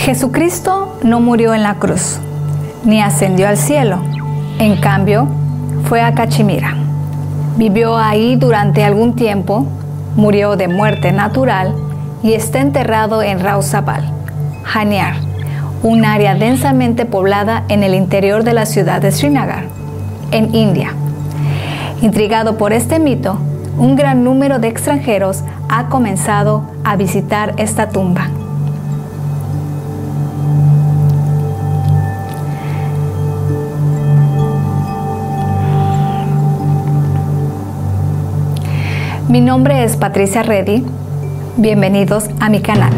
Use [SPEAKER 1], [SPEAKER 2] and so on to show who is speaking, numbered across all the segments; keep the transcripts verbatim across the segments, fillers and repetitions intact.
[SPEAKER 1] Jesucristo no murió en la cruz, ni ascendió al cielo. En cambio, fue a Cachemira. Vivió ahí durante algún tiempo, murió de muerte natural y está enterrado en Rauzabad, Haniar, un área densamente poblada en el interior de la ciudad de Srinagar, en India. Intrigado por este mito, un gran número de extranjeros ha comenzado a visitar esta tumba. Mi nombre es Patricia Reddy. Bienvenidos a mi canal.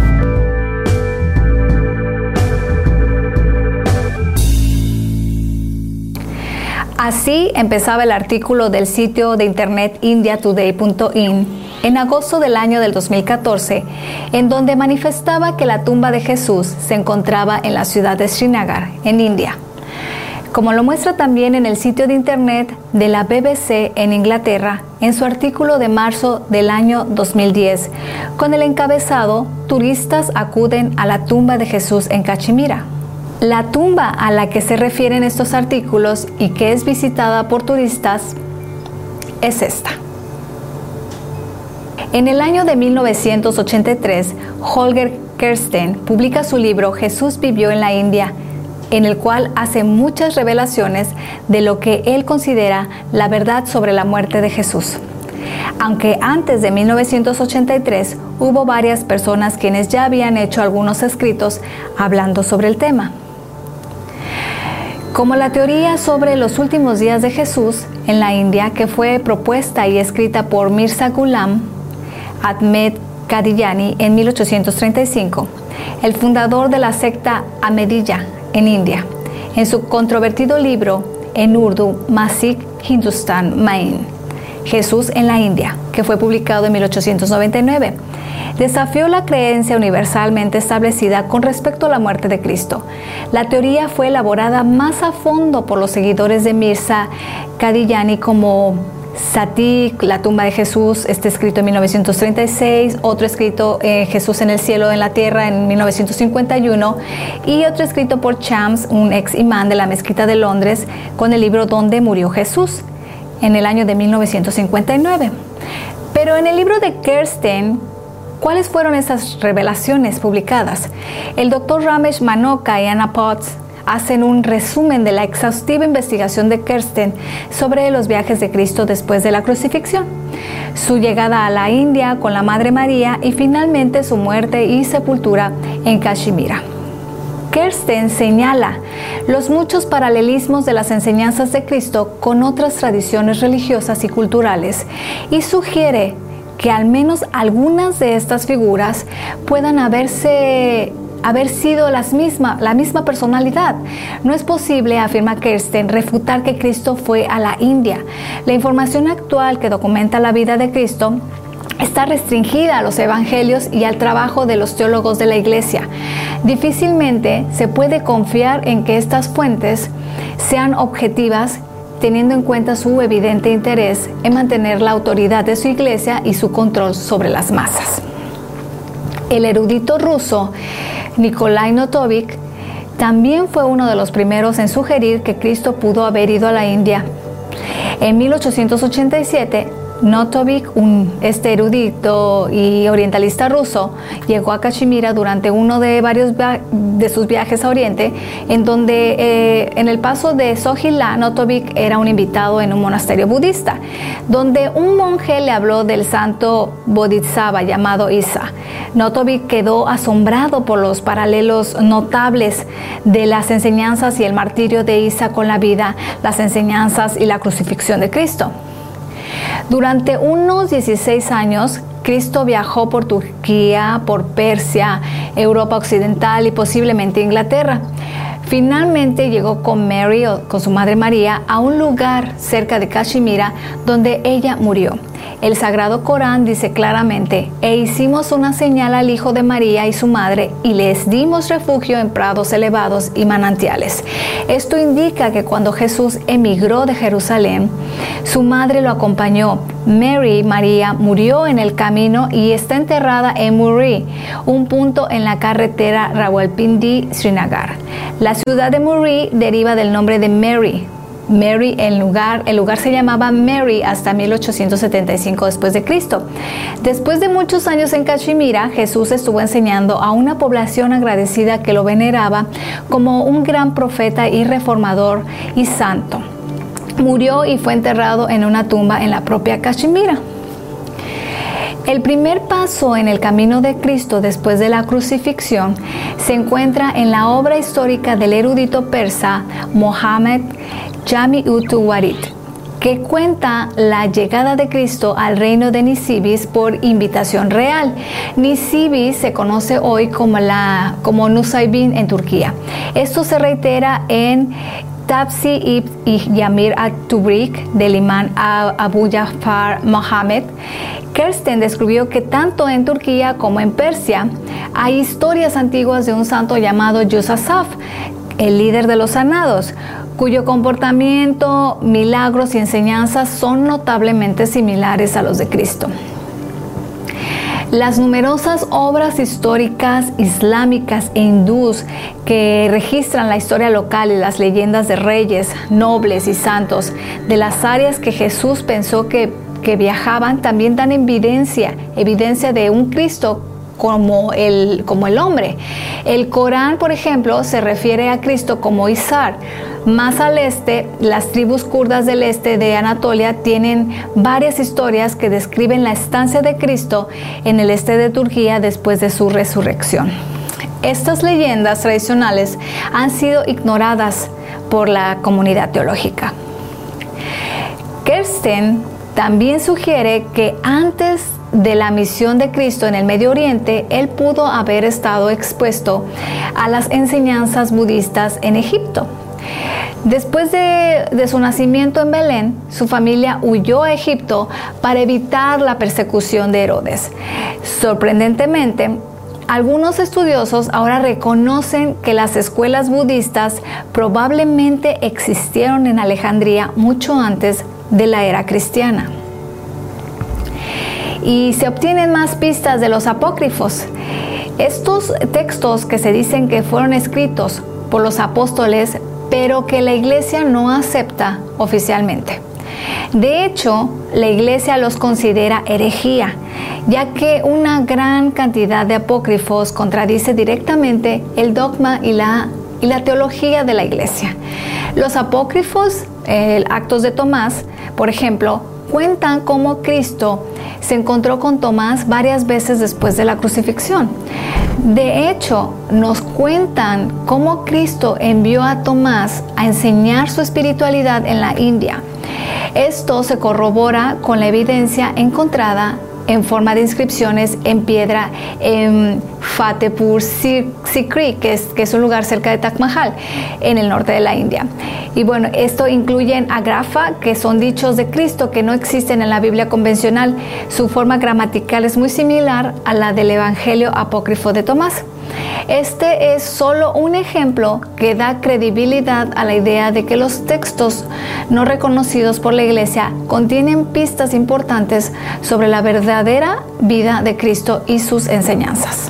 [SPEAKER 1] Así empezaba el artículo del sitio de internet india today punto in en agosto del año del dos mil catorce, en donde manifestaba que la tumba de Jesús se encontraba en la ciudad de Srinagar, en India. Como lo muestra también en el sitio de internet de la B B C en Inglaterra, en su artículo de marzo del año dos mil diez, con el encabezado "Turistas acuden a la tumba de Jesús en Cachemira". La tumba a la que se refieren estos artículos y que es visitada por turistas es esta. En el año de mil novecientos ochenta y tres, Holger Kersten publica su libro Jesús vivió en la India, en el cual hace muchas revelaciones de lo que él considera la verdad sobre la muerte de Jesús. Aunque antes de mil novecientos ochenta y tres hubo varias personas quienes ya habían hecho algunos escritos hablando sobre el tema. Como la teoría sobre los últimos días de Jesús en la India, que fue propuesta y escrita por Mirza Ghulam Ahmed Qadiani en mil ochocientos treinta y cinco, el fundador de la secta Ahmadiyya en India, en su controvertido libro en urdu Masih Hindustan Mein, Jesús en la India, que fue publicado en mil ochocientos noventa y nueve, desafió la creencia universalmente establecida con respecto a la muerte de Cristo. La teoría fue elaborada más a fondo por los seguidores de Mirza Qadiani, como Sati, la tumba de Jesús, este escrito en mil novecientos treinta y seis, otro escrito eh, Jesús en el cielo, en la tierra, en mil novecientos cincuenta y uno, y otro escrito por Chams, un ex imán de la mezquita de Londres, con el libro Donde murió Jesús, en el año de mil novecientos cincuenta y nueve. Pero en el libro de Kersten, ¿cuáles fueron esas revelaciones publicadas? El doctor Ramesh Manocha y Anna Potts hacen un resumen de la exhaustiva investigación de Kersten sobre los viajes de Cristo después de la crucifixión, su llegada a la India con la Madre María y finalmente su muerte y sepultura en Cachemira. Kersten señala los muchos paralelismos de las enseñanzas de Cristo con otras tradiciones religiosas y culturales y sugiere que al menos algunas de estas figuras puedan haberse haber sido las misma, la misma personalidad. No es posible, afirma Kersten, refutar que Cristo fue a la India. La información actual que documenta la vida de Cristo está restringida a los evangelios y al trabajo de los teólogos de la Iglesia. Difícilmente se puede confiar en que estas fuentes sean objetivas, teniendo en cuenta su evidente interés en mantener la autoridad de su Iglesia y su control sobre las masas. El erudito ruso Nikolai Notovik también fue uno de los primeros en sugerir que Cristo pudo haber ido a la India. En mil ochocientos ochenta y siete, Notovik, un este erudito y orientalista ruso, llegó a Cachemira durante uno de varios de sus viajes a Oriente, en donde eh, en el paso de Sohila, Notovik era un invitado en un monasterio budista, donde un monje le habló del santo Bodhisattva llamado Isa. Notovik quedó asombrado por los paralelos notables de las enseñanzas y el martirio de Isa con la vida, las enseñanzas y la crucifixión de Cristo. Durante unos dieciséis años, Cristo viajó por Turquía, por Persia, Europa Occidental y posiblemente Inglaterra. Finalmente llegó con Mary, o con su madre María, a un lugar cerca de Cachemira donde ella murió. El Sagrado Corán dice claramente: e hicimos una señal al hijo de María y su madre, y les dimos refugio en prados elevados y manantiales. Esto indica que cuando Jesús emigró de Jerusalén, su madre lo acompañó. Mary, María, murió en el camino y está enterrada en Muri, un punto en la carretera Rawalpindi-Srinagar. La ciudad de Muri deriva del nombre de Mary. Mary, el lugar, el lugar se llamaba Mary hasta mil ochocientos setenta y cinco después de Cristo. Después de muchos años en Cachemira, Jesús estuvo enseñando a una población agradecida que lo veneraba como un gran profeta y reformador y santo. Murió y fue enterrado en una tumba en la propia Cachemira. El primer paso en el camino de Cristo después de la crucifixión se encuentra en la obra histórica del erudito persa Mohammed Jami-ut-Tawarit, que cuenta la llegada de Cristo al reino de Nisibis por invitación real. Nisibis se conoce hoy como, la, como Nusaybin en Turquía. Esto se reitera en Tafsir ibn Yamir at-Tubrik del imán Abu Ja'far Mohammed. Kersten descubrió que tanto en Turquía como en Persia hay historias antiguas de un santo llamado Yusasaf, el líder de los sanados, cuyo comportamiento, milagros y enseñanzas son notablemente similares a los de Cristo. Las numerosas obras históricas islámicas e hindús que registran la historia local y las leyendas de reyes, nobles y santos de las áreas que Jesús pensó que, que viajaban también dan evidencia, evidencia de un Cristo como el, como el hombre. El Corán, por ejemplo, se refiere a Cristo como Izar. Más al este, las tribus kurdas del este de Anatolia tienen varias historias que describen la estancia de Cristo en el este de Turquía después de su resurrección. Estas leyendas tradicionales han sido ignoradas por la comunidad teológica. Kersten también sugiere que antes de la misión de Cristo en el Medio Oriente, él pudo haber estado expuesto a las enseñanzas budistas en Egipto. Después de, de su nacimiento en Belén, su familia huyó a Egipto para evitar la persecución de Herodes. Sorprendentemente, algunos estudiosos ahora reconocen que las escuelas budistas probablemente existieron en Alejandría mucho antes de la era cristiana. Y se obtienen más pistas de los apócrifos. Estos textos que se dicen que fueron escritos por los apóstoles, pero que la iglesia no acepta oficialmente. De hecho, la iglesia los considera herejía, ya que una gran cantidad de apócrifos contradice directamente el dogma y la, y la teología de la iglesia. Los apócrifos, eh, Actos de Tomás, por ejemplo, cuentan cómo Cristo se encontró con Tomás varias veces después de la crucifixión. De hecho, nos cuentan cómo Cristo envió a Tomás a enseñar su espiritualidad en la India. Esto se corrobora con la evidencia encontrada en forma de inscripciones en piedra en Fatehpur Sikri, que es, que es un lugar cerca de Taj Mahal, en el norte de la India. Y bueno, esto incluye agrafa, que son dichos de Cristo que no existen en la Biblia convencional. Su forma gramatical es muy similar a la del Evangelio apócrifo de Tomás. Este es solo un ejemplo que da credibilidad a la idea de que los textos no reconocidos por la Iglesia contienen pistas importantes sobre la verdadera vida de Cristo y sus enseñanzas.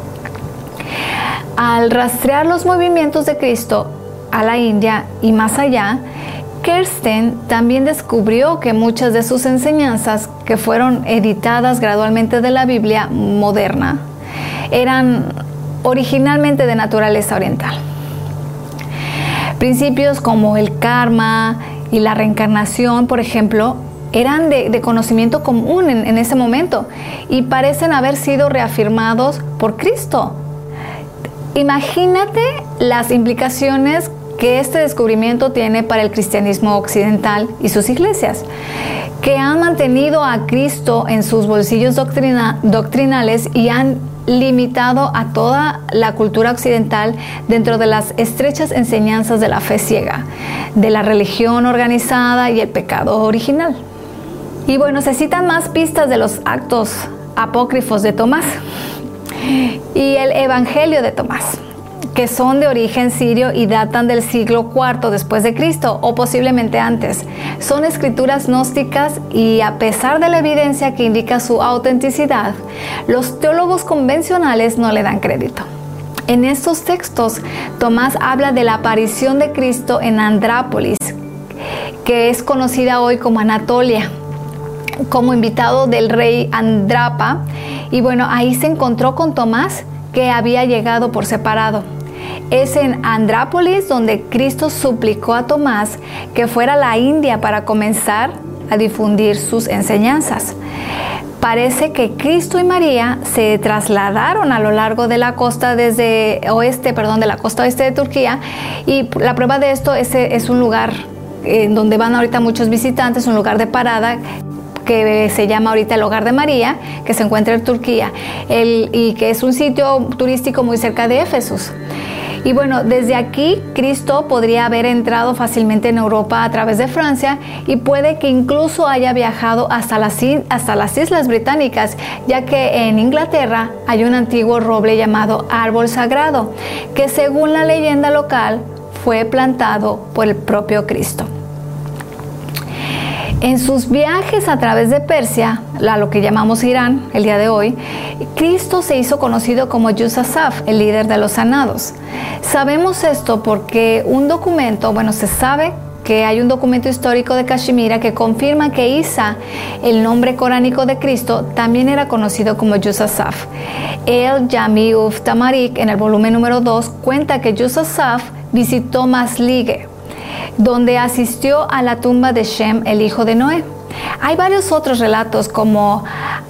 [SPEAKER 1] Al rastrear los movimientos de Cristo a la India y más allá, Kersten también descubrió que muchas de sus enseñanzas, que fueron editadas gradualmente de la Biblia moderna, eran originalmente de naturaleza oriental. Principios como el karma y la reencarnación, por ejemplo, eran de, de conocimiento común en, en ese momento y parecen haber sido reafirmados por Cristo. Imagínate las implicaciones que este descubrimiento tiene para el cristianismo occidental y sus iglesias, que han mantenido a Cristo en sus bolsillos doctrina, doctrinales y han limitado a toda la cultura occidental dentro de las estrechas enseñanzas de la fe ciega, de la religión organizada y el pecado original. Y bueno, se citan más pistas de los actos apócrifos de Tomás y el Evangelio de Tomás, que son de origen sirio y datan del siglo cuarto después de Cristo o posiblemente antes. Son escrituras gnósticas y a pesar de la evidencia que indica su autenticidad, los teólogos convencionales no le dan crédito. En estos textos, Tomás habla de la aparición de Cristo en Andrápolis, que es conocida hoy como Anatolia, como invitado del rey Andrapa, y bueno, ahí se encontró con Tomás, que había llegado por separado. Es en Andrápolis donde Cristo suplicó a Tomás que fuera a la India para comenzar a difundir sus enseñanzas. Parece que Cristo y María se trasladaron a lo largo de la costa desde oeste, perdón, de la costa oeste de Turquía, y la prueba de esto es, es un lugar en donde van ahorita muchos visitantes, un lugar de parada que se llama ahorita el Hogar de María, que se encuentra en Turquía, el, y que es un sitio turístico muy cerca de Éfeso. Y bueno, desde aquí Cristo podría haber entrado fácilmente en Europa a través de Francia y puede que incluso haya viajado hasta las, hasta las Islas Británicas, ya que en Inglaterra hay un antiguo roble llamado árbol sagrado, que según la leyenda local fue plantado por el propio Cristo. En sus viajes a través de Persia, a lo que llamamos Irán el día de hoy, Cristo se hizo conocido como Yusasaf, el líder de los sanados. Sabemos esto porque un documento, bueno, se sabe que hay un documento histórico de Cachemira que confirma que Isa, el nombre coránico de Cristo, también era conocido como Yusasaf. El Jami uf Tamarik, en el volumen número dos, cuenta que Yusasaf visitó Maslige, donde asistió a la tumba de Shem, el hijo de Noé. Hay varios otros relatos como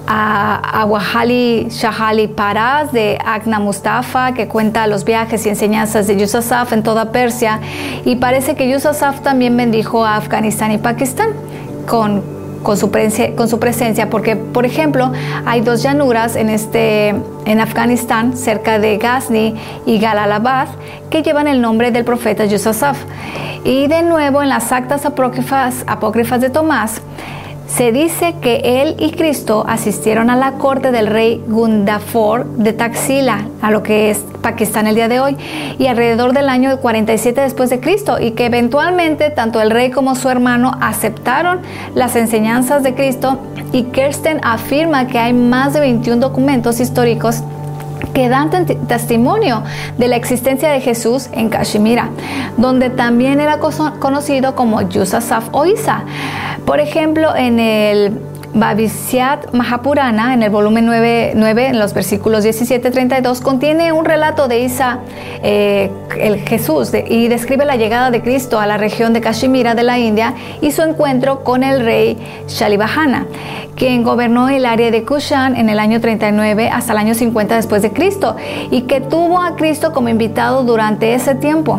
[SPEAKER 1] Awahali Shahali Paraz de Agna Mustafa, que cuenta los viajes y enseñanzas de Yusasaf en toda Persia, y parece que Yusasaf también bendijo a Afganistán y Pakistán con, con, su, presencia, con su presencia, porque por ejemplo hay dos llanuras en, este, en Afganistán cerca de Ghazni y Galalabad que llevan el nombre del profeta Yusasaf. Y de nuevo en las actas apócrifas, apócrifas de Tomás se dice que él y Cristo asistieron a la corte del rey Gundafor de Taxila, a lo que es Pakistán el día de hoy, y alrededor del año cuarenta y siete después de Cristo, y que eventualmente tanto el rey como su hermano aceptaron las enseñanzas de Cristo, y Kersten afirma que hay más de veintiún documentos históricos que dan testimonio de la existencia de Jesús en Cachemira, donde también era conocido como Yusasaf o Isa. Por ejemplo, en el Bhavisyat Mahapurana, en el volumen nueve, nueve, en los versículos diecisiete a treinta y dos, contiene un relato de Isa, eh, el Jesús, de, y describe la llegada de Cristo a la región de Cachemira de la India y su encuentro con el rey Shalibhana, quien gobernó el área de Kushan en el año treinta y nueve hasta el año cincuenta después de Cristo, y que tuvo a Cristo como invitado durante ese tiempo.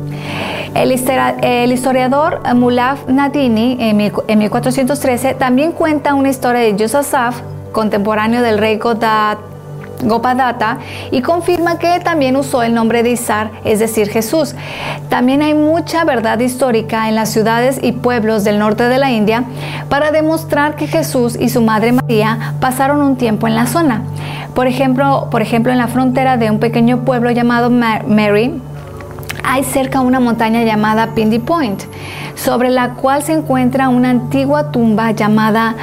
[SPEAKER 1] El, el historiador Mulaf Nadini, en mil cuatrocientos trece, también cuenta una historia de Yusasaf, contemporáneo del rey Godat, Gopadatta, y confirma que también usó el nombre de Isar, es decir, Jesús. También hay mucha verdad histórica en las ciudades y pueblos del norte de la India para demostrar que Jesús y su madre María pasaron un tiempo en la zona. Por ejemplo, por ejemplo en la frontera de un pequeño pueblo llamado Mary, hay cerca una montaña llamada Pindi Point, sobre la cual se encuentra una antigua tumba llamada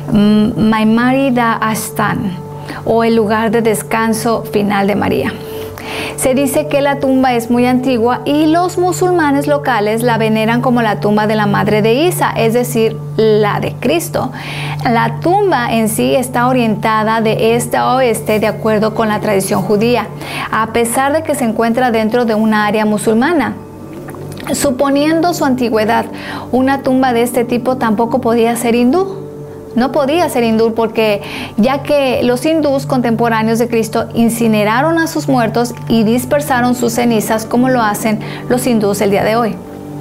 [SPEAKER 1] Maimari da Ashtan, o el lugar de descanso final de María. Se dice que la tumba es muy antigua y los musulmanes locales la veneran como la tumba de la madre de Isa, es decir, la de Cristo. La tumba en sí está orientada de este a oeste de acuerdo con la tradición judía, a pesar de que se encuentra dentro de una área musulmana. Suponiendo su antigüedad, una tumba de este tipo tampoco podía ser hindú. No podía ser hindú porque ya que los hindús contemporáneos de Cristo incineraron a sus muertos y dispersaron sus cenizas como lo hacen los hindús el día de hoy.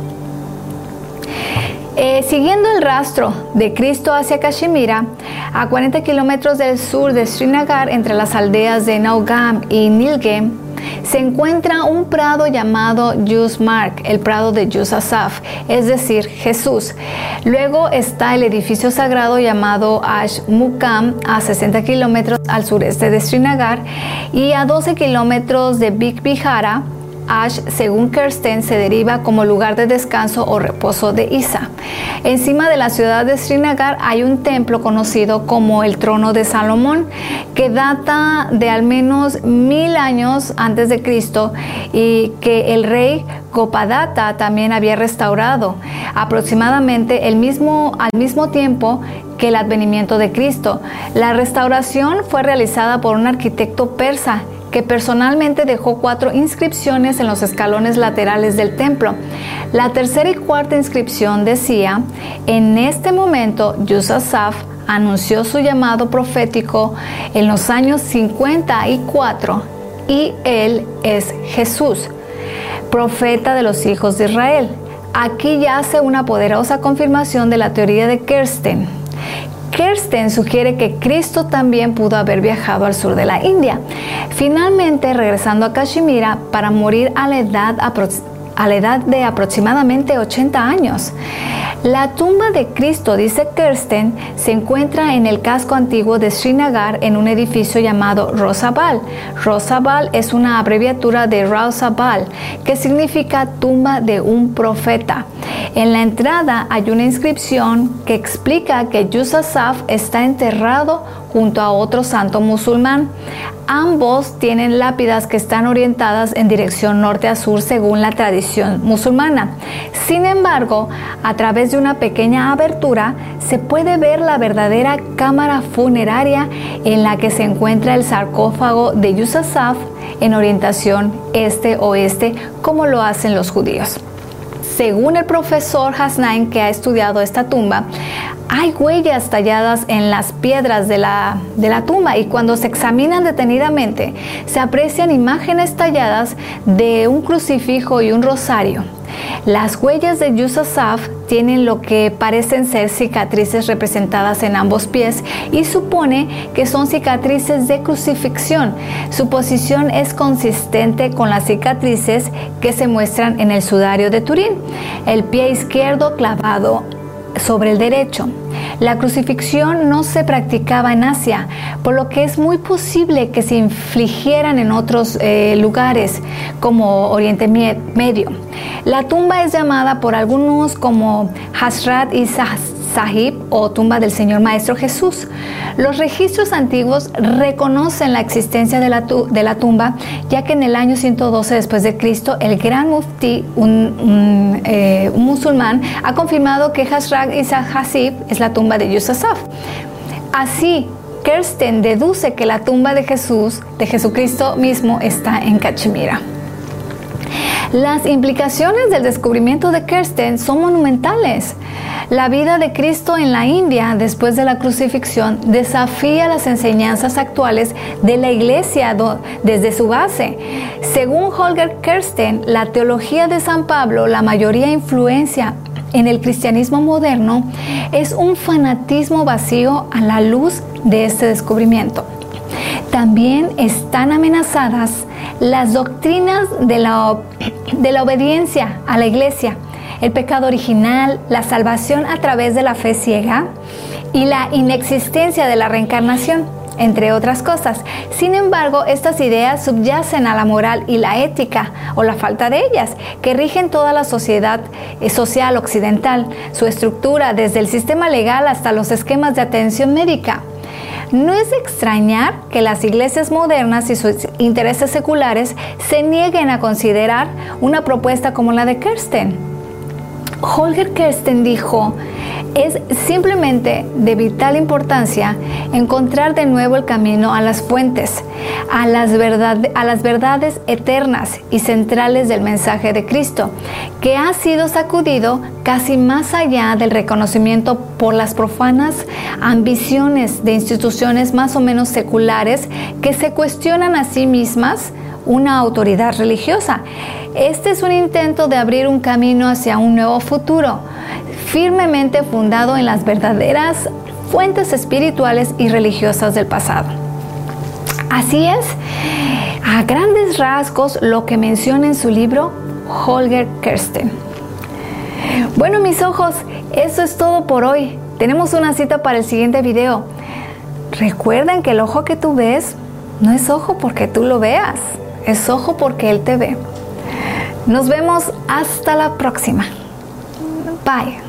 [SPEAKER 1] Eh, siguiendo el rastro de Cristo hacia Cachemira, a cuarenta kilómetros del sur de Srinagar, entre las aldeas de Naugam y Nilgem, se encuentra un prado llamado Yus-Mark, el prado de Yus-Asaph, es decir, Jesús. Luego está el edificio sagrado llamado Ash-Muqam, a sesenta kilómetros al sureste de Srinagar, y a doce kilómetros de Big-Bihara. Ash, según Kirsten, se deriva como lugar de descanso o reposo de Isa. Encima de la ciudad de Srinagar hay un templo conocido como el Trono de Salomón, que data de al menos mil años antes de Cristo y que el rey Gopadatta también había restaurado, aproximadamente el mismo, al mismo tiempo que el advenimiento de Cristo. La restauración fue realizada por un arquitecto persa que personalmente dejó cuatro inscripciones en los escalones laterales del templo. La tercera y cuarta inscripción decía: en este momento Yus-Asaph anunció su llamado profético en los años cincuenta y cuatro, y él es Jesús, profeta de los hijos de Israel. Aquí yace una poderosa confirmación de la teoría de Kirsten. Kirsten sugiere que Cristo también pudo haber viajado al sur de la India, finalmente regresando a Cachemira para morir a la edad, a la edad de aproximadamente ochenta años. La tumba de Cristo, dice Kirsten, se encuentra en el casco antiguo de Srinagar en un edificio llamado Rosabal. Rosabal es una abreviatura de Rausabal, que significa tumba de un profeta. En la entrada hay una inscripción que explica que Yus-Asaph está enterrado junto a otro santo musulmán. Ambos tienen lápidas que están orientadas en dirección norte a sur según la tradición musulmana. Sin embargo, a través de una pequeña abertura se puede ver la verdadera cámara funeraria en la que se encuentra el sarcófago de Yus-Asaph en orientación este-oeste, como lo hacen los judíos. Según el profesor Hasnain, que ha estudiado esta tumba, hay huellas talladas en las piedras de la, de la tumba, y cuando se examinan detenidamente se aprecian imágenes talladas de un crucifijo y un rosario. Las huellas de Yus-Asaph tienen lo que parecen ser cicatrices representadas en ambos pies y supone que son cicatrices de crucifixión. Su posición es consistente con las cicatrices que se muestran en el sudario de Turín, el pie izquierdo clavado sobre el derecho. La crucifixión no se practicaba en Asia, por lo que es muy posible que se infligieran en otros eh, lugares como Oriente Medio. La tumba es llamada por algunos como Hazrat Isa Sahib o tumba del Señor Maestro Jesús. Los registros antiguos reconocen la existencia de la, de la tumba, ya que en el año ciento doce después de Cristo, el gran mufti, un, un, eh, un musulmán, ha confirmado que Hazrat Isa Sahib es la tumba de Yus-Asaph. Así, Kirsten deduce que la tumba de Jesús, de Jesucristo mismo, está en Cachemira. Las implicaciones del descubrimiento de Kirsten son monumentales. La vida de Cristo en la India después de la crucifixión desafía las enseñanzas actuales de la Iglesia desde su base. Según Holger Kirsten, la teología de San Pablo, la mayoría influencia en el cristianismo moderno, es un fanatismo vacío a la luz de este descubrimiento. También están amenazadas las doctrinas de la, de la obediencia a la Iglesia, el pecado original, la salvación a través de la fe ciega y la inexistencia de la reencarnación, entre otras cosas. Sin embargo, estas ideas subyacen a la moral y la ética, o la falta de ellas, que rigen toda la sociedad social occidental, su estructura desde el sistema legal hasta los esquemas de atención médica. No es de extrañar que las iglesias modernas y sus intereses seculares se nieguen a considerar una propuesta como la de Kirsten. Holger Kirsten dijo: es simplemente de vital importancia encontrar de nuevo el camino a las fuentes, a las, verdad, a las verdades eternas y centrales del mensaje de Cristo, que ha sido sacudido casi más allá del reconocimiento por las profanas ambiciones de instituciones más o menos seculares que se cuestionan a sí mismas una autoridad religiosa. Este es un intento de abrir un camino hacia un nuevo futuro, firmemente fundado en las verdaderas fuentes espirituales y religiosas del pasado. Así es, a grandes rasgos lo que menciona en su libro Holger Kersten. Bueno, mis ojos, eso es todo por hoy. Tenemos una cita para el siguiente video. Recuerden que el ojo que tú ves no es ojo porque tú lo veas, es ojo porque Él te ve. Nos vemos hasta la próxima. Bye.